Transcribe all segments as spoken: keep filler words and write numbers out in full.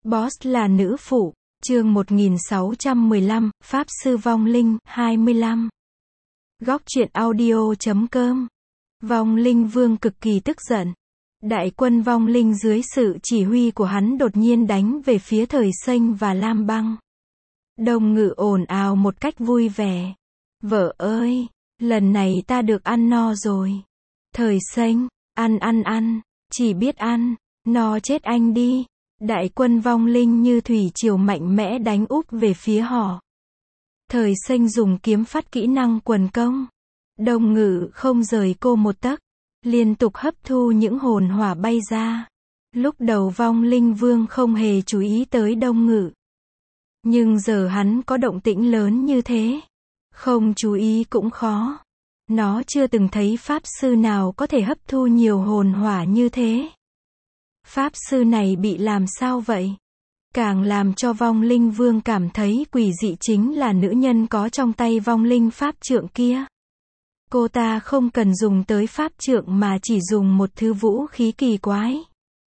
Boss là nữ phụ, chương một nghìn sáu trăm mười lăm, Pháp sư vong linh, hai mươi lăm. Góc truyện audio chấm com. Vong linh vương cực kỳ tức giận. Đại quân vong linh dưới sự chỉ huy của hắn đột nhiên đánh về phía Thời Xanh và Lam Băng. Đông Ngự ồn ào một cách vui vẻ. Vợ ơi, lần này ta được ăn no rồi. Thời Xanh, ăn ăn ăn, chỉ biết ăn, no chết anh đi. Đại quân vong linh như thủy triều mạnh mẽ đánh úp về phía họ. Thời Xanh dùng kiếm phát kỹ năng quần công. Đông Ngự không rời cô một tấc, liên tục hấp thu những hồn hỏa bay ra. Lúc đầu vong linh vương không hề chú ý tới Đông Ngự. Nhưng giờ hắn có động tĩnh lớn như thế, không chú ý cũng khó. Nó chưa từng thấy pháp sư nào có thể hấp thu nhiều hồn hỏa như thế. Pháp sư này bị làm sao vậy? Càng làm cho vong linh vương cảm thấy quỷ dị chính là nữ nhân có trong tay vong linh pháp trượng kia. Cô ta không cần dùng tới pháp trượng mà chỉ dùng một thứ vũ khí kỳ quái.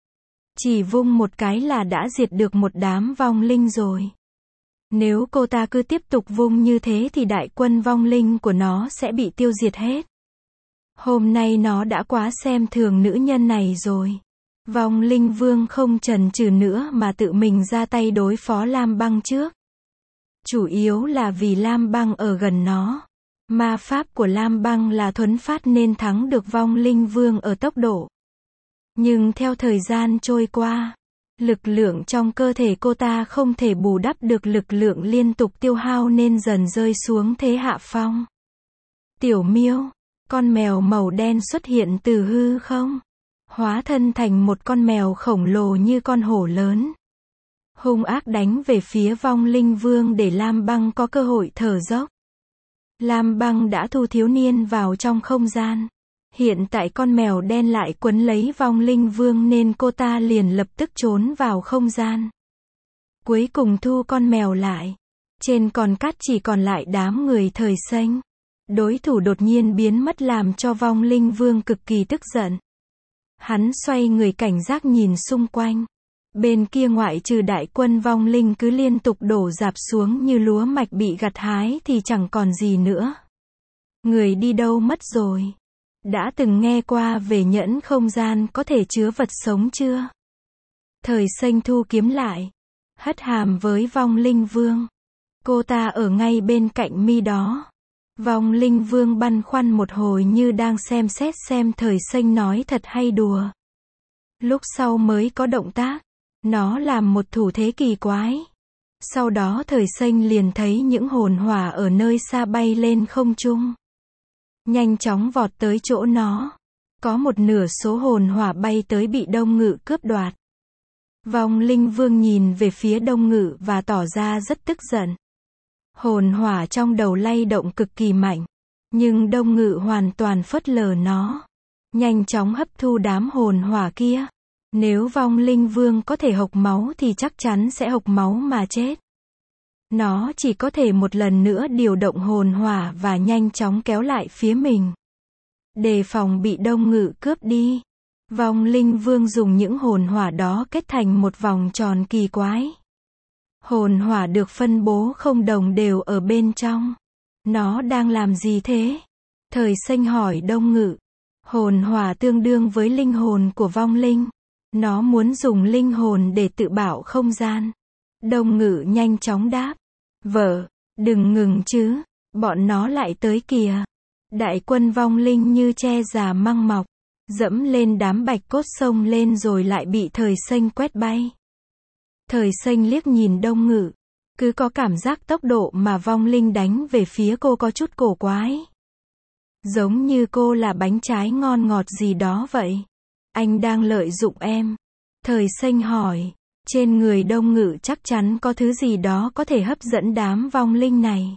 Chỉ vung một cái là đã diệt được một đám vong linh rồi. Nếu cô ta cứ tiếp tục vung như thế thì đại quân vong linh của nó sẽ bị tiêu diệt hết. Hôm nay nó đã quá xem thường nữ nhân này rồi. Vong linh vương không chần chừ nữa mà tự mình ra tay đối phó Lam Băng trước. Chủ yếu là vì Lam Băng ở gần nó. Ma pháp của Lam Băng là thuấn phát nên thắng được vong linh vương ở tốc độ. Nhưng theo thời gian trôi qua, lực lượng trong cơ thể cô ta không thể bù đắp được lực lượng liên tục tiêu hao nên dần rơi xuống thế hạ phong. Tiểu Miêu, con mèo màu đen xuất hiện từ hư không, hóa thân thành một con mèo khổng lồ như con hổ lớn. Hung ác đánh về phía vong linh vương để Lam Băng có cơ hội thở dốc. Lam Băng đã thu thiếu niên vào trong không gian. Hiện tại con mèo đen lại quấn lấy vong linh vương nên cô ta liền lập tức trốn vào không gian. Cuối cùng thu con mèo lại. Trên con cát chỉ còn lại đám người Thời Xanh. Đối thủ đột nhiên biến mất làm cho vong linh vương cực kỳ tức giận. Hắn xoay người cảnh giác nhìn xung quanh. Bên kia ngoại trừ đại quân vong linh cứ liên tục đổ rạp xuống như lúa mạch bị gặt hái thì chẳng còn gì nữa. Người đi đâu mất rồi? Đã từng nghe qua về nhẫn không gian có thể chứa vật sống chưa? Thời Xanh thu kiếm lại, hất hàm với vong linh vương. Cô ta ở ngay bên cạnh mi đó. Vong linh vương băn khoăn một hồi như đang xem xét xem Thời Xanh nói thật hay đùa. Lúc sau mới có động tác. Nó làm một thủ thế kỳ quái. Sau đó Thời Xanh liền thấy những hồn hỏa ở nơi xa bay lên không trung. Nhanh chóng vọt tới chỗ nó. Có một nửa số hồn hỏa bay tới bị Đông Ngự cướp đoạt. Vong linh vương nhìn về phía Đông Ngự và tỏ ra rất tức giận. Hồn hỏa trong đầu lay động cực kỳ mạnh. Nhưng Đông Ngự hoàn toàn phớt lờ nó. Nhanh chóng hấp thu đám hồn hỏa kia. Nếu vong linh vương có thể hộc máu thì chắc chắn sẽ hộc máu mà chết. Nó chỉ có thể một lần nữa điều động hồn hỏa và nhanh chóng kéo lại phía mình. Đề phòng bị Đông Ngự cướp đi. Vong linh vương dùng những hồn hỏa đó kết thành một vòng tròn kỳ quái. Hồn hỏa được phân bố không đồng đều ở bên trong. Nó đang làm gì thế? Thời Xanh hỏi Đông Ngự. Hồn hỏa tương đương với linh hồn của vong linh. Nó muốn dùng linh hồn để tự bảo không gian. Đông Ngự nhanh chóng đáp. Vợ, đừng ngừng chứ, bọn nó lại tới kìa. Đại quân vong linh như tre già măng mọc, dẫm lên đám bạch cốt sông lên rồi lại bị Thời Xanh quét bay. Thời Xanh liếc nhìn Đông Ngự, cứ có cảm giác tốc độ mà vong linh đánh về phía cô có chút cổ quái. Giống như cô là bánh trái ngon ngọt gì đó vậy. Anh đang lợi dụng em. Thời Xanh hỏi. Trên người Đông Ngự chắc chắn có thứ gì đó có thể hấp dẫn đám vong linh này.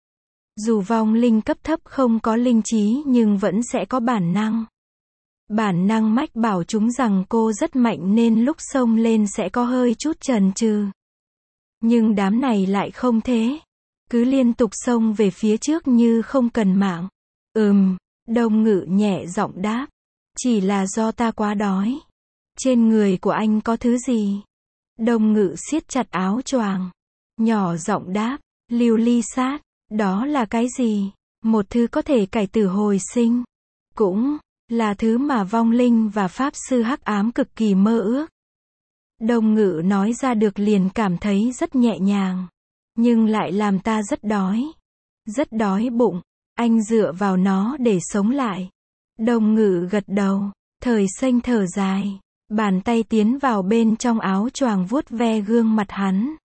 Dù vong linh cấp thấp không có linh trí nhưng vẫn sẽ có bản năng. Bản năng mách bảo chúng rằng cô rất mạnh nên lúc xông lên sẽ có hơi chút chần chừ. Nhưng đám này lại không thế. Cứ liên tục xông về phía trước như không cần mạng. Ừm, Đông Ngự nhẹ giọng đáp. Chỉ là do ta quá đói. Trên người của anh có thứ gì? Đông Ngự siết chặt áo choàng, nhỏ giọng đáp, lưu ly sát, đó là cái gì? Một thứ có thể cải tử hồi sinh, cũng là thứ mà vong linh và pháp sư hắc ám cực kỳ mơ ước. Đông Ngự nói ra được liền cảm thấy rất nhẹ nhàng, nhưng lại làm ta rất đói, rất đói bụng. Anh dựa vào nó để sống lại. Đông Ngự gật đầu, Thời Xanh thở dài, bàn tay tiến vào bên trong áo choàng vuốt ve gương mặt hắn.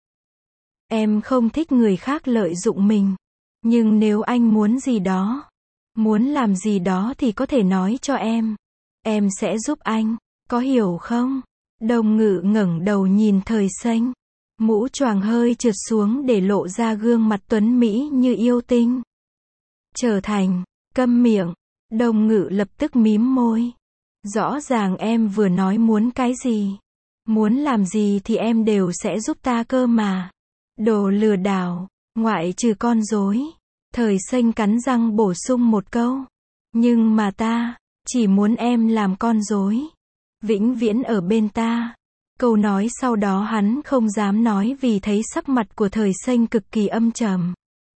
Em không thích người khác lợi dụng mình, nhưng nếu anh muốn gì đó, muốn làm gì đó thì có thể nói cho em. Em sẽ giúp anh, có hiểu không? Đông Ngự ngẩng đầu nhìn Thời Xanh, mũ choàng hơi trượt xuống để lộ ra gương mặt tuấn mỹ như yêu tinh. Trở thành, câm miệng, Đông Ngự lập tức mím môi. Rõ ràng em vừa nói muốn cái gì, muốn làm gì thì em đều sẽ giúp ta cơ mà. Đồ lừa đảo, ngoại trừ con rối. Thời Xanh cắn răng bổ sung một câu. Nhưng mà ta, chỉ muốn em làm con rối, vĩnh viễn ở bên ta. Câu nói sau đó hắn không dám nói vì thấy sắc mặt của Thời Xanh cực kỳ âm trầm.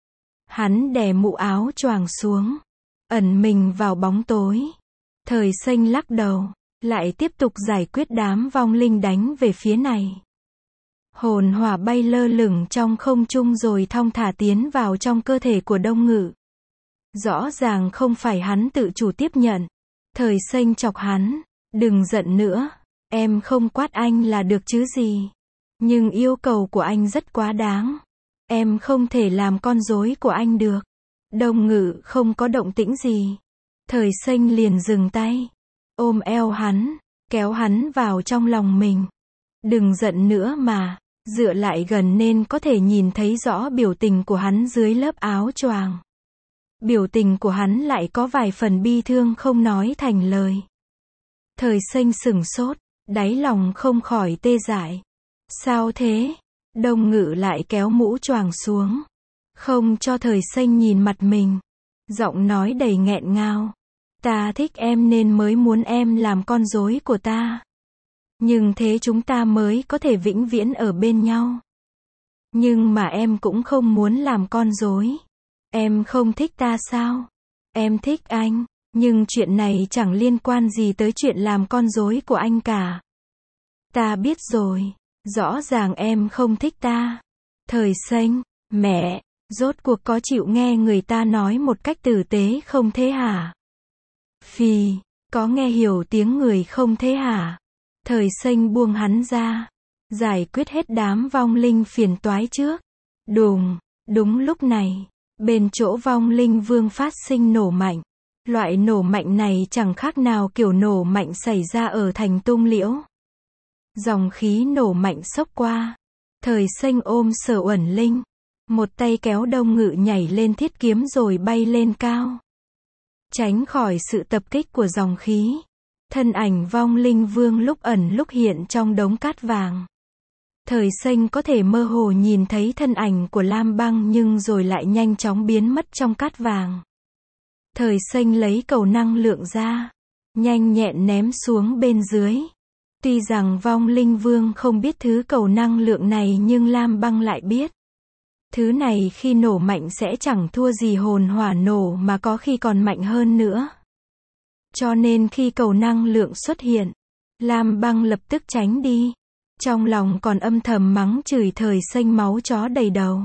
Hắn đè mũ áo choàng xuống, ẩn mình vào bóng tối. Thời Xanh lắc đầu, lại tiếp tục giải quyết đám vong linh đánh về phía này. Hồn hỏa bay lơ lửng trong không trung rồi thong thả tiến vào trong cơ thể của Đông Ngự. Rõ ràng không phải hắn tự chủ tiếp nhận. Thời Xanh chọc hắn, đừng giận nữa, em không quát anh là được chứ gì. Nhưng yêu cầu của anh rất quá đáng. Em không thể làm con rối của anh được. Đông Ngự không có động tĩnh gì. Thời Xanh liền dừng tay, ôm eo hắn, kéo hắn vào trong lòng mình. Đừng giận nữa mà, dựa lại gần nên có thể nhìn thấy rõ biểu tình của hắn dưới lớp áo choàng. Biểu tình của hắn lại có vài phần bi thương không nói thành lời. Thời Xanh sửng sốt, đáy lòng không khỏi tê dại. Sao thế? Đông Ngự lại kéo mũ choàng xuống, không cho Thời Xanh nhìn mặt mình. Giọng nói đầy nghẹn ngào. Ta thích em nên mới muốn em làm con rối của ta. Nhưng thế chúng ta mới có thể vĩnh viễn ở bên nhau. Nhưng mà em cũng không muốn làm con rối. Em không thích ta sao? Em thích anh, nhưng chuyện này chẳng liên quan gì tới chuyện làm con rối của anh cả. Ta biết rồi, rõ ràng em không thích ta. Thời Xanh, mẹ, rốt cuộc có chịu nghe người ta nói một cách tử tế không thế hả? Phì, có nghe hiểu tiếng người không thế hả? Thời Xanh buông hắn ra, giải quyết hết đám vong linh phiền toái trước. Đùng, đúng lúc này, bên chỗ vong linh vương phát sinh nổ mạnh. Loại nổ mạnh này chẳng khác nào kiểu nổ mạnh xảy ra ở thành Tung Liễu. Dòng khí nổ mạnh xốc qua. Thời Xanh ôm Sở Uẩn Linh, một tay kéo Đông Ngự nhảy lên thiết kiếm rồi bay lên cao, tránh khỏi sự tập kích của dòng khí. Thân ảnh vong linh vương lúc ẩn lúc hiện trong đống cát vàng. Thời Xanh có thể mơ hồ nhìn thấy thân ảnh của Lam Băng nhưng rồi lại nhanh chóng biến mất trong cát vàng. Thời Xanh lấy cầu năng lượng ra, nhanh nhẹn ném xuống bên dưới. Tuy rằng vong linh vương không biết thứ cầu năng lượng này nhưng Lam Băng lại biết. Thứ này khi nổ mạnh sẽ chẳng thua gì hồn hỏa nổ mà có khi còn mạnh hơn nữa. Cho nên khi cầu năng lượng xuất hiện, Lam Băng lập tức tránh đi. Trong lòng còn âm thầm mắng chửi Thời Xanh máu chó đầy đầu.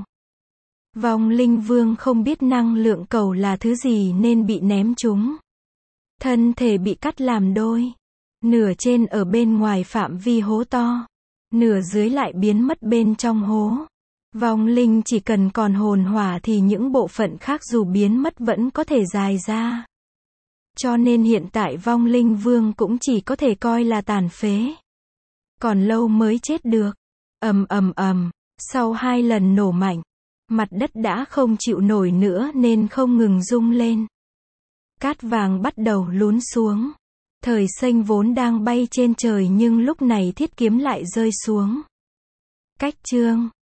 Vong linh vương không biết năng lượng cầu là thứ gì nên bị ném trúng. Thân thể bị cắt làm đôi. Nửa trên ở bên ngoài phạm vi hố to, nửa dưới lại biến mất bên trong hố. Vong linh chỉ cần còn hồn hỏa thì những bộ phận khác dù biến mất vẫn có thể dài ra. Cho nên hiện tại vong linh vương cũng chỉ có thể coi là tàn phế. Còn lâu mới chết được. Ầm ầm ầm, sau hai lần nổ mạnh, mặt đất đã không chịu nổi nữa nên không ngừng rung lên. Cát vàng bắt đầu lún xuống. Thời Xanh vốn đang bay trên trời nhưng lúc này thiết kiếm lại rơi xuống. Cách chương